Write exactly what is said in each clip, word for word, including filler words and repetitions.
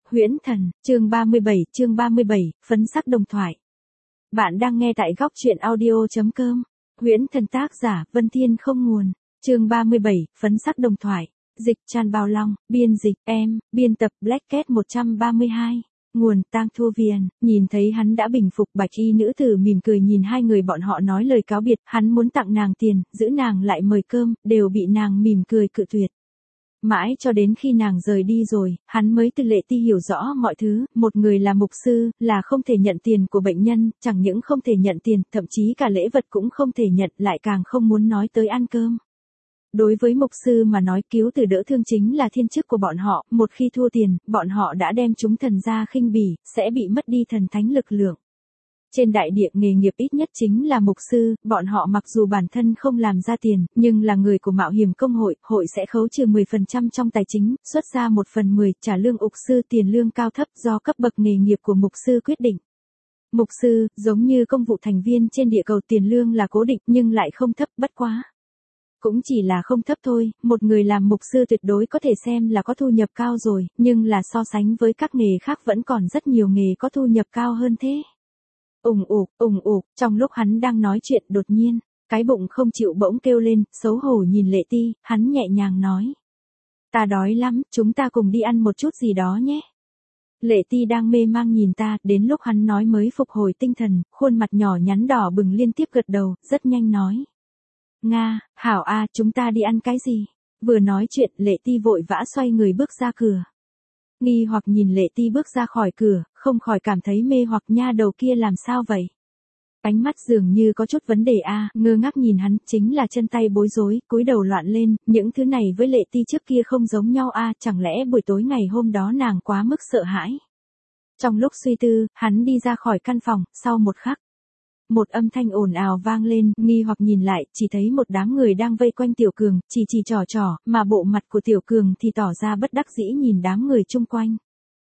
Huyễn Thần, chương ba mươi bảy, chương ba mươi bảy, phấn sắc đồng thoại. Bạn đang nghe tại góc truyện audio.com. Huyễn Thần tác giả, Vân Thiên không nguồn. Chương ba mươi bảy, phấn sắc đồng thoại. Dịch Tràn Bao Long, biên dịch, em, biên tập Black Cat một trăm ba mươi hai. Nguồn Tang Thu Viền. Nhìn thấy hắn đã bình phục, bạch y nữ tử mỉm cười nhìn hai người bọn họ nói lời cáo biệt, hắn muốn tặng nàng tiền, giữ nàng lại mời cơm, đều bị nàng mỉm cười cự tuyệt. Mãi cho đến khi nàng rời đi rồi, hắn mới từ Lệ Ti hiểu rõ mọi thứ, một người là mục sư, là không thể nhận tiền của bệnh nhân, chẳng những không thể nhận tiền, thậm chí cả lễ vật cũng không thể nhận, lại càng không muốn nói tới ăn cơm. Đối với mục sư mà nói, cứu tử đỡ thương chính là thiên chức của bọn họ, một khi thua tiền, bọn họ đã đem chúng thần ra khinh bỉ, sẽ bị mất đi thần thánh lực lượng. Trên đại địa nghề nghiệp ít nhất chính là mục sư, bọn họ mặc dù bản thân không làm ra tiền, nhưng là người của mạo hiểm công hội, hội sẽ khấu trừ mười phần trăm trong tài chính, xuất ra một phần mười, trả lương mục sư tiền lương cao thấp do cấp bậc nghề nghiệp của mục sư quyết định. Mục sư, giống như công vụ thành viên trên địa cầu, tiền lương là cố định nhưng lại không thấp, bất quá. Cũng chỉ là không thấp thôi, một người làm mục sư tuyệt đối có thể xem là có thu nhập cao rồi, nhưng là so sánh với các nghề khác vẫn còn rất nhiều nghề có thu nhập cao hơn thế. Ùng ục, ùng ục, trong lúc hắn đang nói chuyện đột nhiên, cái bụng không chịu bỗng kêu lên, xấu hổ nhìn Lệ Ti, hắn nhẹ nhàng nói. Ta đói lắm, chúng ta cùng đi ăn một chút gì đó nhé. Lệ Ti đang mê mang nhìn ta, đến lúc hắn nói mới phục hồi tinh thần, khuôn mặt nhỏ nhắn đỏ bừng liên tiếp gật đầu, rất nhanh nói. Nga, hảo a, chúng ta đi ăn cái gì? Vừa nói chuyện, Lệ Ti vội vã xoay người bước ra cửa. Nghi hoặc nhìn Lệ Ti bước ra khỏi cửa, không khỏi cảm thấy mê hoặc, nha đầu kia làm sao vậy? Ánh mắt dường như có chút vấn đề a, à, ngơ ngác nhìn hắn, chính là chân tay bối rối, cúi đầu loạn lên, những thứ này với Lệ Ti trước kia không giống nhau a, à, chẳng lẽ buổi tối ngày hôm đó nàng quá mức sợ hãi? Trong lúc suy tư, hắn đi ra khỏi căn phòng, sau một khắc. Một âm thanh ồn ào vang lên, nghi hoặc nhìn lại, chỉ thấy một đám người đang vây quanh Tiểu Cường, chỉ chỉ trò trò, mà bộ mặt của Tiểu Cường thì tỏ ra bất đắc dĩ nhìn đám người chung quanh.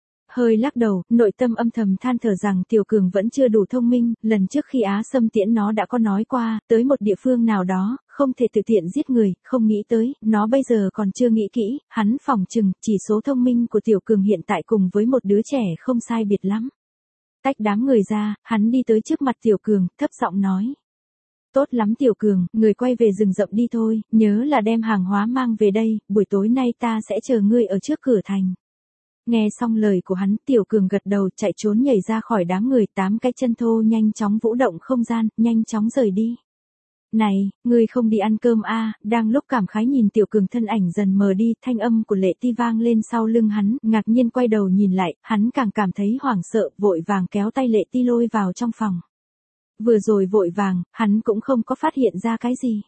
Hơi lắc đầu, nội tâm âm thầm than thở rằng Tiểu Cường vẫn chưa đủ thông minh, lần trước khi Á Sâm tiễn nó đã có nói qua, tới một địa phương nào đó, không thể tự tiện giết người, không nghĩ tới, nó bây giờ còn chưa nghĩ kỹ, hắn phỏng chừng, chỉ số thông minh của Tiểu Cường hiện tại cùng với một đứa trẻ không sai biệt lắm. Tách đám người ra, hắn đi tới trước mặt Tiểu Cường, thấp giọng nói. Tốt lắm Tiểu Cường, người quay về rừng rậm đi thôi, nhớ là đem hàng hóa mang về đây, buổi tối nay ta sẽ chờ ngươi ở trước cửa thành. Nghe xong lời của hắn, Tiểu Cường gật đầu, chạy trốn nhảy ra khỏi đám người, tám cái chân thô nhanh chóng vũ động không gian, nhanh chóng rời đi. Này, ngươi không đi ăn cơm a? À, đang lúc cảm khái nhìn Tiểu Cường thân ảnh dần mờ đi, thanh âm của Lệ Ti vang lên sau lưng hắn, ngạc nhiên quay đầu nhìn lại, hắn càng cảm thấy hoảng sợ, vội vàng kéo tay Lệ Ti lôi vào trong phòng. Vừa rồi vội vàng, hắn cũng không có phát hiện ra cái gì.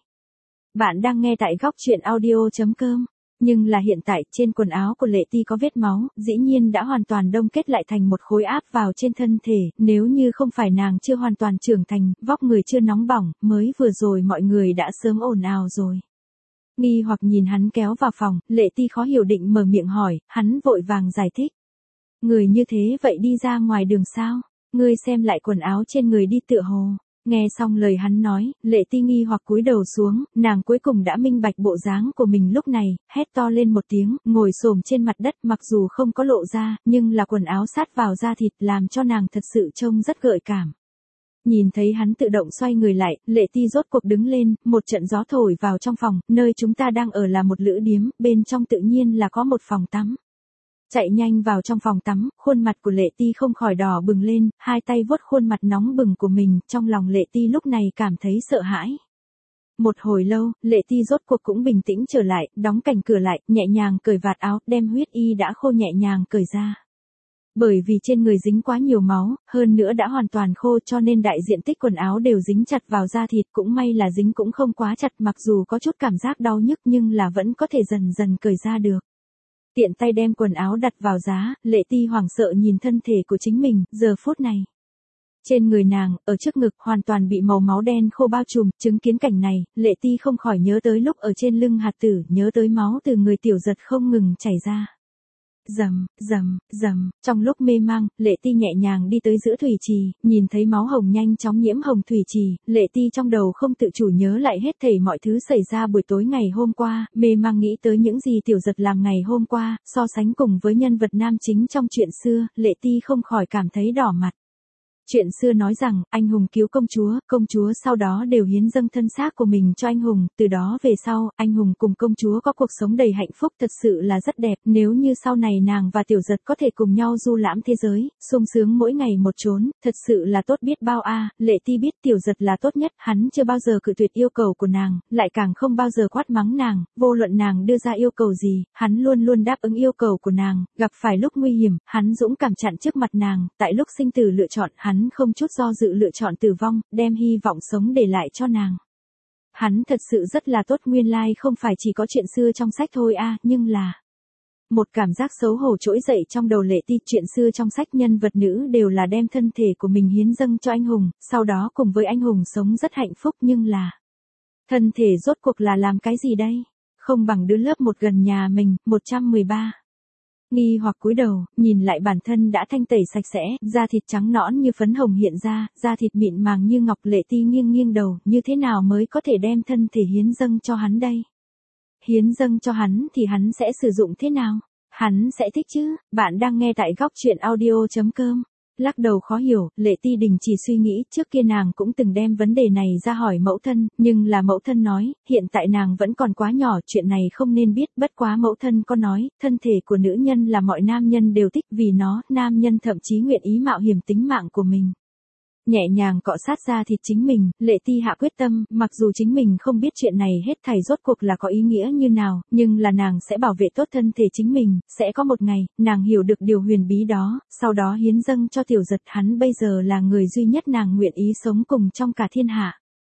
Bạn đang nghe tại góc truyện audio.com. Nhưng là hiện tại, trên quần áo của Lệ Ti có vết máu, dĩ nhiên đã hoàn toàn đông kết lại thành một khối áp vào trên thân thể, nếu như không phải nàng chưa hoàn toàn trưởng thành, vóc người chưa nóng bỏng, mới vừa rồi mọi người đã sớm ồn ào rồi. Nghi hoặc nhìn hắn kéo vào phòng, Lệ Ti khó hiểu định mở miệng hỏi, hắn vội vàng giải thích. Người như thế vậy đi ra ngoài đường sao? Ngươi xem lại quần áo trên người đi tựa hồ. Nghe xong lời hắn nói, Lệ Ti nghi hoặc cúi đầu xuống, nàng cuối cùng đã minh bạch bộ dáng của mình lúc này, hét to lên một tiếng, ngồi xổm trên mặt đất, mặc dù không có lộ ra, nhưng là quần áo sát vào da thịt làm cho nàng thật sự trông rất gợi cảm. Nhìn thấy hắn tự động xoay người lại, Lệ Ti rốt cuộc đứng lên, một trận gió thổi vào trong phòng, nơi chúng ta đang ở là một lữ điếm, bên trong tự nhiên là có một phòng tắm. Chạy nhanh vào trong phòng tắm, khuôn mặt của Lệ Ti không khỏi đỏ bừng lên, hai tay vuốt khuôn mặt nóng bừng của mình, trong lòng Lệ Ti lúc này cảm thấy sợ hãi. Một hồi lâu, Lệ Ti rốt cuộc cũng bình tĩnh trở lại, đóng cành cửa lại, nhẹ nhàng cởi vạt áo, đem huyết y đã khô nhẹ nhàng cởi ra. Bởi vì trên người dính quá nhiều máu, hơn nữa đã hoàn toàn khô cho nên đại diện tích quần áo đều dính chặt vào da thịt, cũng may là dính cũng không quá chặt, mặc dù có chút cảm giác đau nhức nhưng là vẫn có thể dần dần cởi ra được. Tiện tay đem quần áo đặt vào giá, Lệ Ti hoảng sợ nhìn thân thể của chính mình, giờ phút này. Trên người nàng, ở trước ngực hoàn toàn bị màu máu đen khô bao trùm, chứng kiến cảnh này, Lệ Ti không khỏi nhớ tới lúc ở trên lưng hạt tử, nhớ tới máu từ người Tiểu Giật không ngừng chảy ra. rầm, rầm, rầm, trong lúc mê mang, Lệ Ti nhẹ nhàng đi tới giữa thủy trì, nhìn thấy máu hồng nhanh chóng nhiễm hồng thủy trì, Lệ Ti trong đầu không tự chủ nhớ lại hết thảy mọi thứ xảy ra buổi tối ngày hôm qua, mê mang nghĩ tới những gì Tiểu Giật làm ngày hôm qua, so sánh cùng với nhân vật nam chính trong chuyện xưa, Lệ Ti không khỏi cảm thấy đỏ mặt. Chuyện xưa nói rằng, anh hùng cứu công chúa, công chúa sau đó đều hiến dâng thân xác của mình cho anh hùng, từ đó về sau, anh hùng cùng công chúa có cuộc sống đầy hạnh phúc thật sự là rất đẹp, nếu như sau này nàng và Tiểu Giật có thể cùng nhau du lãm thế giới, sung sướng mỗi ngày một chốn, thật sự là tốt biết bao a. Lệ Ti biết Tiểu Giật là tốt nhất, hắn chưa bao giờ cự tuyệt yêu cầu của nàng, lại càng không bao giờ quát mắng nàng, vô luận nàng đưa ra yêu cầu gì, hắn luôn luôn đáp ứng yêu cầu của nàng, gặp phải lúc nguy hiểm, hắn dũng cảm chặn trước mặt nàng, tại lúc sinh tử lựa chọn, hắn Hắn không chút do dự lựa chọn tử vong, đem hy vọng sống để lại cho nàng. Hắn thật sự rất là tốt, nguyên lai không phải chỉ có chuyện xưa trong sách thôi a, nhưng là... Một cảm giác xấu hổ trỗi dậy trong đầu Lệ Ti, chuyện xưa trong sách nhân vật nữ đều là đem thân thể của mình hiến dâng cho anh hùng, sau đó cùng với anh hùng sống rất hạnh phúc, nhưng là... Thân thể rốt cuộc là làm cái gì đây? Không bằng đứa lớp một gần nhà mình, một trăm mười ba. Nghi hoặc cúi đầu, nhìn lại bản thân đã thanh tẩy sạch sẽ, da thịt trắng nõn như phấn hồng hiện ra, da thịt mịn màng như ngọc. Lệ Ti nghiêng nghiêng đầu, như thế nào mới có thể đem thân thể hiến dâng cho hắn đây? Hiến dâng cho hắn thì hắn sẽ sử dụng thế nào? Hắn sẽ thích chứ? Bạn đang nghe tại góc truyện audio chấm com. Lắc đầu khó hiểu, Lệ Ti đình chỉ suy nghĩ, trước kia nàng cũng từng đem vấn đề này ra hỏi mẫu thân, nhưng là mẫu thân nói, hiện tại nàng vẫn còn quá nhỏ, chuyện này không nên biết, bất quá mẫu thân có nói, thân thể của nữ nhân là mọi nam nhân đều thích, vì nó, nam nhân thậm chí nguyện ý mạo hiểm tính mạng của mình. Nhẹ nhàng cọ sát ra thịt chính mình, Lệ Ti hạ quyết tâm, mặc dù chính mình không biết chuyện này hết thảy rốt cuộc là có ý nghĩa như nào, nhưng là nàng sẽ bảo vệ tốt thân thể chính mình, sẽ có một ngày, nàng hiểu được điều huyền bí đó, sau đó hiến dâng cho Tiểu Giật, hắn bây giờ là người duy nhất nàng nguyện ý sống cùng trong cả thiên hạ.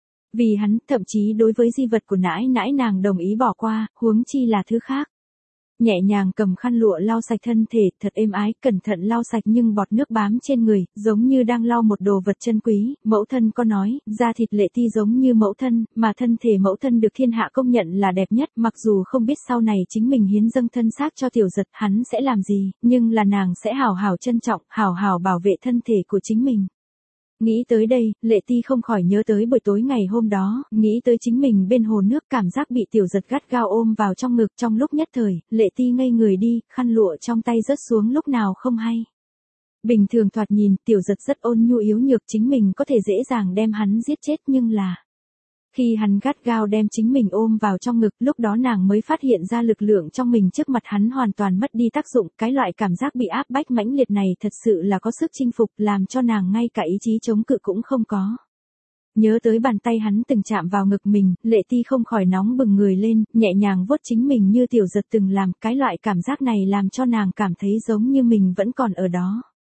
Vì hắn, thậm chí đối với di vật của nãi nãi nàng đồng ý bỏ qua, huống chi là thứ khác. Nhẹ nhàng cầm khăn lụa lau sạch thân thể, thật êm ái, cẩn thận lau sạch nhưng bọt nước bám trên người, giống như đang lau một đồ vật chân quý. Mẫu thân có nói, da thịt Lệ Ti giống như mẫu thân, mà thân thể mẫu thân được thiên hạ công nhận là đẹp nhất, mặc dù không biết sau này chính mình hiến dâng thân xác cho Tiểu Giật, hắn sẽ làm gì, nhưng là nàng sẽ hào hào trân trọng, hào hào bảo vệ thân thể của chính mình. Nghĩ tới đây, Lệ Ti không khỏi nhớ tới buổi tối ngày hôm đó, nghĩ tới chính mình bên hồ nước, cảm giác bị Tiểu Giật gắt gao ôm vào trong ngực, trong lúc nhất thời, Lệ Ti ngây người đi, khăn lụa trong tay rớt xuống lúc nào không hay. Bình thường thoạt nhìn, Tiểu Giật rất ôn nhu yếu nhược, chính mình có thể dễ dàng đem hắn giết chết, nhưng là... Khi hắn gắt gao đem chính mình ôm vào trong ngực, lúc đó nàng mới phát hiện ra lực lượng trong mình trước mặt hắn hoàn toàn mất đi tác dụng, cái loại cảm giác bị áp bách mãnh liệt này thật sự là có sức chinh phục, làm cho nàng ngay cả ý chí chống cự cũng không có. Nhớ tới bàn tay hắn từng chạm vào ngực mình, Lệ Ti không khỏi nóng bừng người lên, nhẹ nhàng vuốt chính mình như Tiểu Giật từng làm, cái loại cảm giác này làm cho nàng cảm thấy giống như mình vẫn còn ở đó.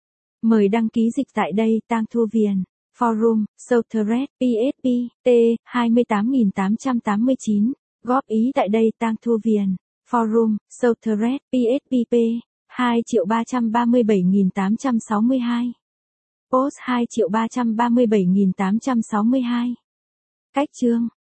Mời đăng ký dịch tại đây, Tang Thu Viền. Forum, Southred, pê ét pê, T, hai tám tám tám chín, góp ý tại đây, Tang Thu Viền. Forum, Southred, pê ét pê P, hai triệu ba trăm ba mươi bảy nghìn tám trăm sáu mươi hai. Post hai triệu ba trăm ba mươi bảy nghìn tám trăm sáu mươi hai. Cách chương.